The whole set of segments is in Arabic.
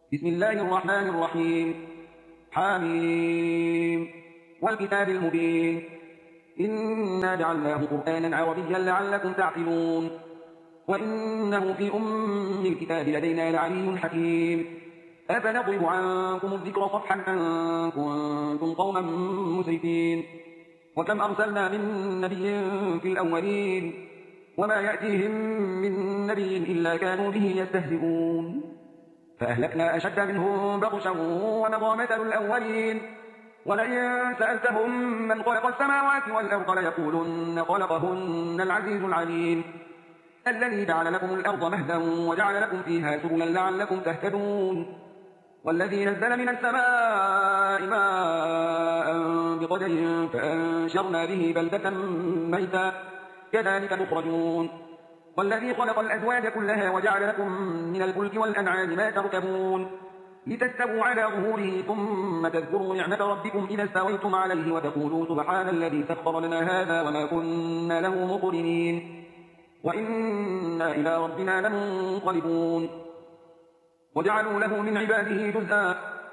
بسم الله الرحمن الرحيم. حاميم والكتاب المبين. إنا جعلناه قرآنا عربيا لعلكم تعقلون. وإنه في أم الكتاب لدينا لعلي حكيم. أفنضرب عنكم الذكر صفحا أن كنتم قوما مسرفين. وكم أرسلنا من نبي في الأولين وما يأتيهم من نبي إلا كانوا به يستهزئون. فأهلكنا أشد منهم بطشا ومضى مثل الأولين. ولئن سألتهم من خلق السماوات والأرض ليقولن خلقهن العزيز العليم. الذي جعل لكم الأرض مهدا وجعل لكم فيها سبلا لعلكم تهتدون. والذي نزل من السماء ماء بقدر فأنشرنا به بلدة ميتا كذلك تخرجون. والذي خلق الأزواج كلها وجعل لكم من الفلك والأنعام ما تركبون لتستووا على ظهوره ثم تذكروا نعمة ربكم إذا استويتم عليه وتقولوا سبحان الذي سخر لنا هذا وما كنا له مقرنين وإنا إلى ربنا لمنقلبون. وجعلوا له من عباده جزءا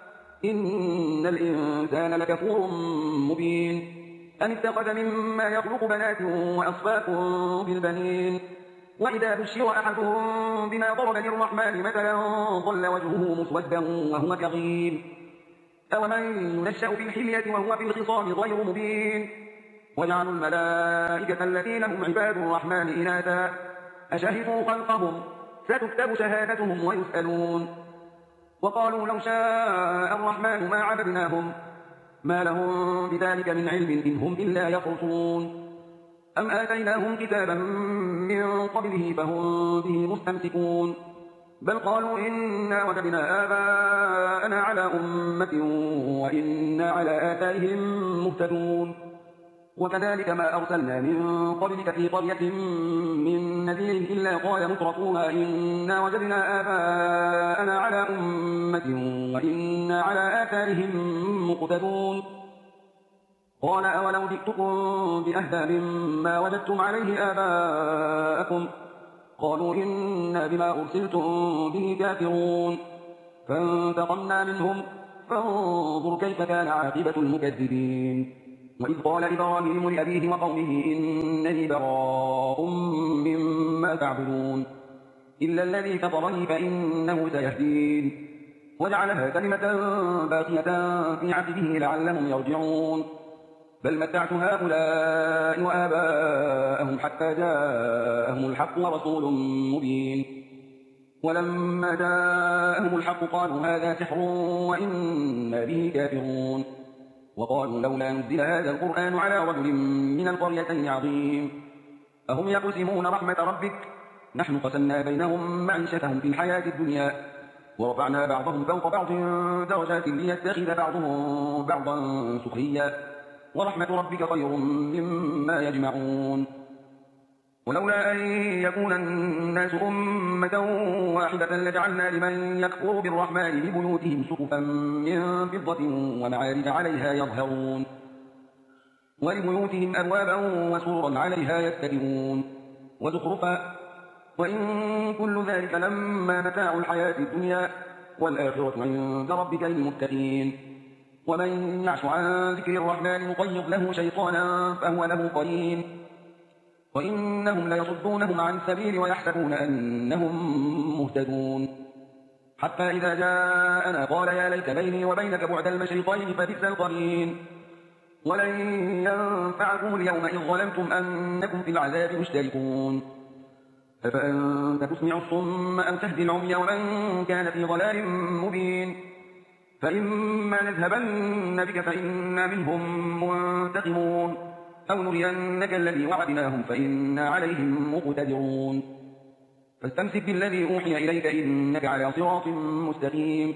إن الإنسان لكفور مبين. أن اتخذ مما يخلق بنات وأصفاكم بالبنين. وإذا بشر أحدهم بما ضرب للرحمن مثلا ظل وجهه مسودا وهو كظيم. أومن ينشأ في الحلية وهو في الخصام غير مبين. وجعلوا الملائكة الذين هم عباد الرحمن إناثا أشهدوا خلقهم ستكتب شهادتهم ويسألون. وقالوا لو شاء الرحمن ما عبدناهم ما لهم بذلك من علم إن هم إلا يخرصون. أم آتيناهم كتابا من قبله فهم به مستمسكون. بل قالوا إنا وجدنا آباءنا على أمة وإنا على آثارهم مهتدون. وكذلك ما أرسلنا من قبلك في قرية من نذير إلا قال مترفوها إنا وجدنا آباءنا على أمة وإنا على آثارهم مقتدون. قال أولو جئتكم بأهدى مما وجدتم عليه آباءكم قالوا إنا بما أرسلتم به كافرون. فانتقمنا منهم فانظر كيف كان عاقبة المكذبين. وإذ قال إبراهيم لأبيه وقومه إنني براء مما تعبدون إلا الذي فطرني فإنه سيهدين. وجعلها كلمة باقية في عقبه لعلهم يرجعون. بل متعت هؤلاء وآباءهم حتى جاءهم الحق ورسول مبين. ولما جاءهم الحق قالوا هذا سحر وإنا به كافرون. وقالوا لولا نزل هذا القرآن على رجل من القريتين عظيم. أهم يقسمون رحمة ربك نحن قسمنا بينهم معيشتهم في الحياة الدنيا ورفعنا بعضهم فوق بعض درجات ليتخذ بعضهم بعضا سخريا ورحمة ربك خير مما يجمعون. ولولا أن يكون الناس أمة واحدة لجعلنا لمن يكفر بالرحمن لبيوتهم سقفا من فضة ومعارج عليها يظهرون ولبيوتهم أبوابا وسررا عليها يتكئون وزخرفا وإن كل ذلك لما متاع الحياة الدنيا والآخرة عند ربك للمتقين. ومن يعش عن ذكر الرحمن نقيض له شيطانا فهو له قرين. وإنهم ليصدونهم عن السبيل ويحسبون أنهم مهتدون. حتى إذا جاءنا قال يا ليت بيني وبينك بعد المشرقين فبئس القرين. ولن ينفعكم اليوم إذ ظلمتم أنكم في العذاب مشتركون. أفأنت تسمع الصم أم تهدي العمي ومن كان في ضلال مبين. فإما نذهبن بك فإنا منهم منتقمون أو نرينك الذي وعدناهم فإنا عليهم مقتدرون. فاستمسك بالذي أوحي إليك إنك على صراط مستقيم.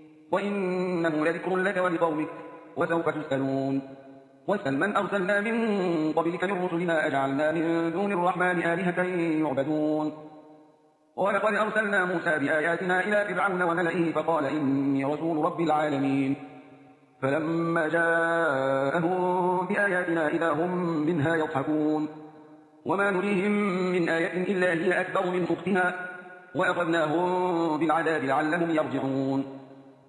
وإنه لذكر لك ولقومك وسوف تسألون. واسأل من أرسلنا من قبلك من رسلنا أجعلنا من دون الرحمن آلهة يعبدون. ولقد أرسلنا موسى بآياتنا إلى فرعون وملئه فقال إني رسول رب العالمين. فلما جاءهم بآياتنا إذا هم منها يضحكون. وما نريهم من آية إلا هي أكبر من أختها وأخذناهم بالعذاب لعلهم يرجعون.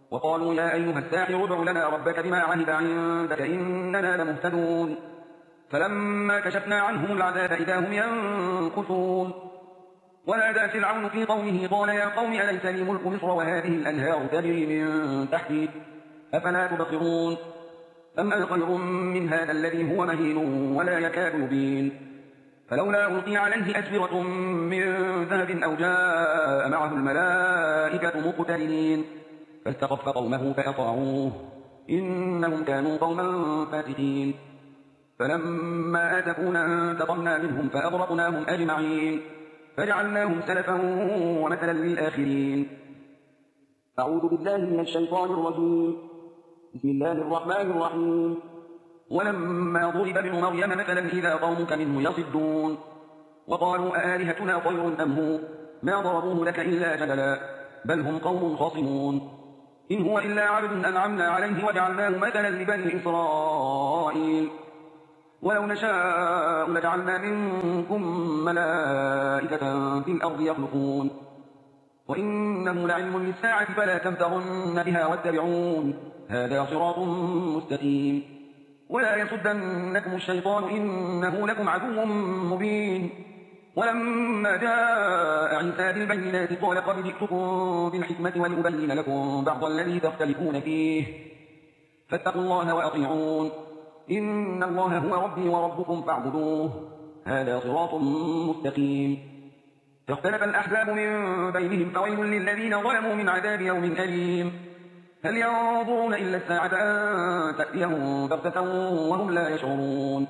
وقالوا يا أيها الساحر ادع لنا ربك بما عهد عندك إننا لمهتدون فلما كشفنا عنهم العذاب إذا هم ينكثون ونادى فرعون في قومه قال يا قوم أليس لي ملك مصر وهذه الأنهار تجري من تحتي أفلا تبصرون أم أنا خير من هذا الذي هو مهين ولا يكاد يبين فلولا ألقي عليه أسورة من ذهب أو جاء معه الملائكة مقترنين فاستخف قومه فأطاعوه إنهم كانوا قوما فاسقين فلما آتفونا انتقمنا منهم فأغرقناهم أجمعين فجعلناهم سلفا ومثلا للآخرين. أعوذ بالله من الشيطان الرجيم. بسم الله الرحمن الرحيم. ولما ضرب ابن مريم مثلا إذا قومك منه يصدون وقالوا أآلهتنا خير أم هو ما ضربوه لك إلا جدلا بل هم قوم خاصمون إن هو إلا عبد أنعمنا عليه وجعلناه مثلا لبني إسرائيل ولو نشاء لجعلنا منكم ملائكة في الأرض يخلقون وإنه لعلم للساعة فلا تمترن بها واتبعون هذا صراط مستقيم ولا يصدنكم الشيطان إنه لكم عدو مبين. ولما جاء عيسى بالبينات قال قد جئتكم بالحكمة ولأبين لكم بعض الذي تختلفون فيه فاتقوا الله وأطيعون إن الله هو ربي وربكم فاعبدوه هذا صراط مستقيم. فاختلف الأحزاب من بينهم فويل للذين ظلموا من عذاب يوم أليم هل ينظرون إلا الساعة أن تأتيهم بغتة وهم لا يشعرون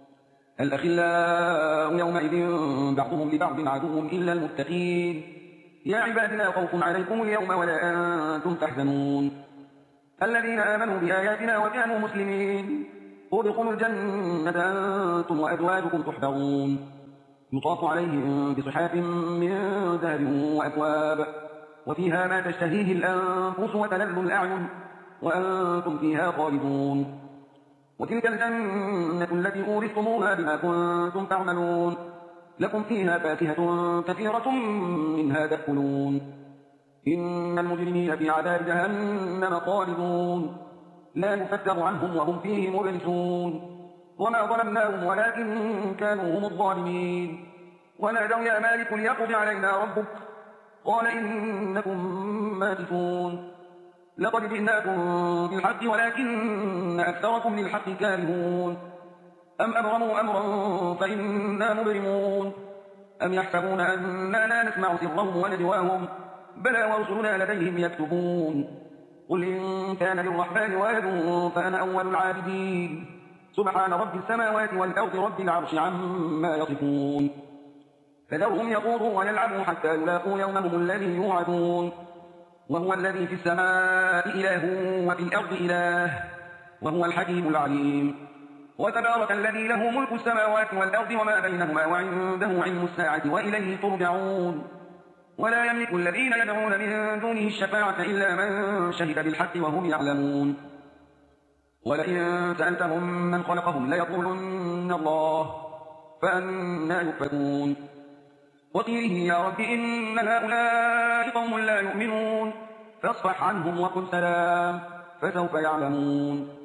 الأخلاء يومئذ بعضهم لبعض عدو إلا المتقين يا عباد لا خوف عليكم اليوم ولا أنتم تحزنون الذين آمنوا بآياتنا وكانوا مسلمين ادخلوا الجنة أنتم وأزواجكم تحبرون يطاف عليهم بصحاف من ذهب وأكواب وفيها ما تشتهيه الأنفس وتلذ الأعين وأنتم فيها خالدون وتلك الجنة التي أورثتموها بما كنتم تعملون لكم فيها فاكهة كثيرة منها تأكلون إن المجرمين في عذاب جهنم خالدون لا يفتر عنهم وهم فيه مبلسون وما ظلمناهم ولكن كانوا هم الظالمين ونادوا يا مالك ليقضي علينا ربك قال إنكم ماكثون لقد جئناكم بالحق ولكن أكثركم للحق كارهون أم أبرموا أمرا فإنا مبرمون أم يحسبون أننا لا نسمع سرهم ونجواهم بلى ورسلنا لديهم يكتبون قل إن كان للرحمن ولد فأنا أول العابدين سبحان رب السماوات والأرض رب العرش عما يصفون فذرهم يخوضوا ويلعبوا حتى يلاقوا يومهم الذي يوعدون وهو الذي في السماء إله وفي الأرض إله وهو الحكيم العليم وتبارك الذي له ملك السماوات والأرض وما بينهما وعنده علم الساعة وإليه ترجعون ولا يملك الذين يدعون من دونه الشفاعة إلا من شهد بالحق وهم يعلمون ولئن سألتهم من خلقهم ليقولن الله فأنى يؤفكون وقيله يا رب إن هؤلاء قوم لا يؤمنون فاصفح عنهم وقل سلام فسوف يعلمون.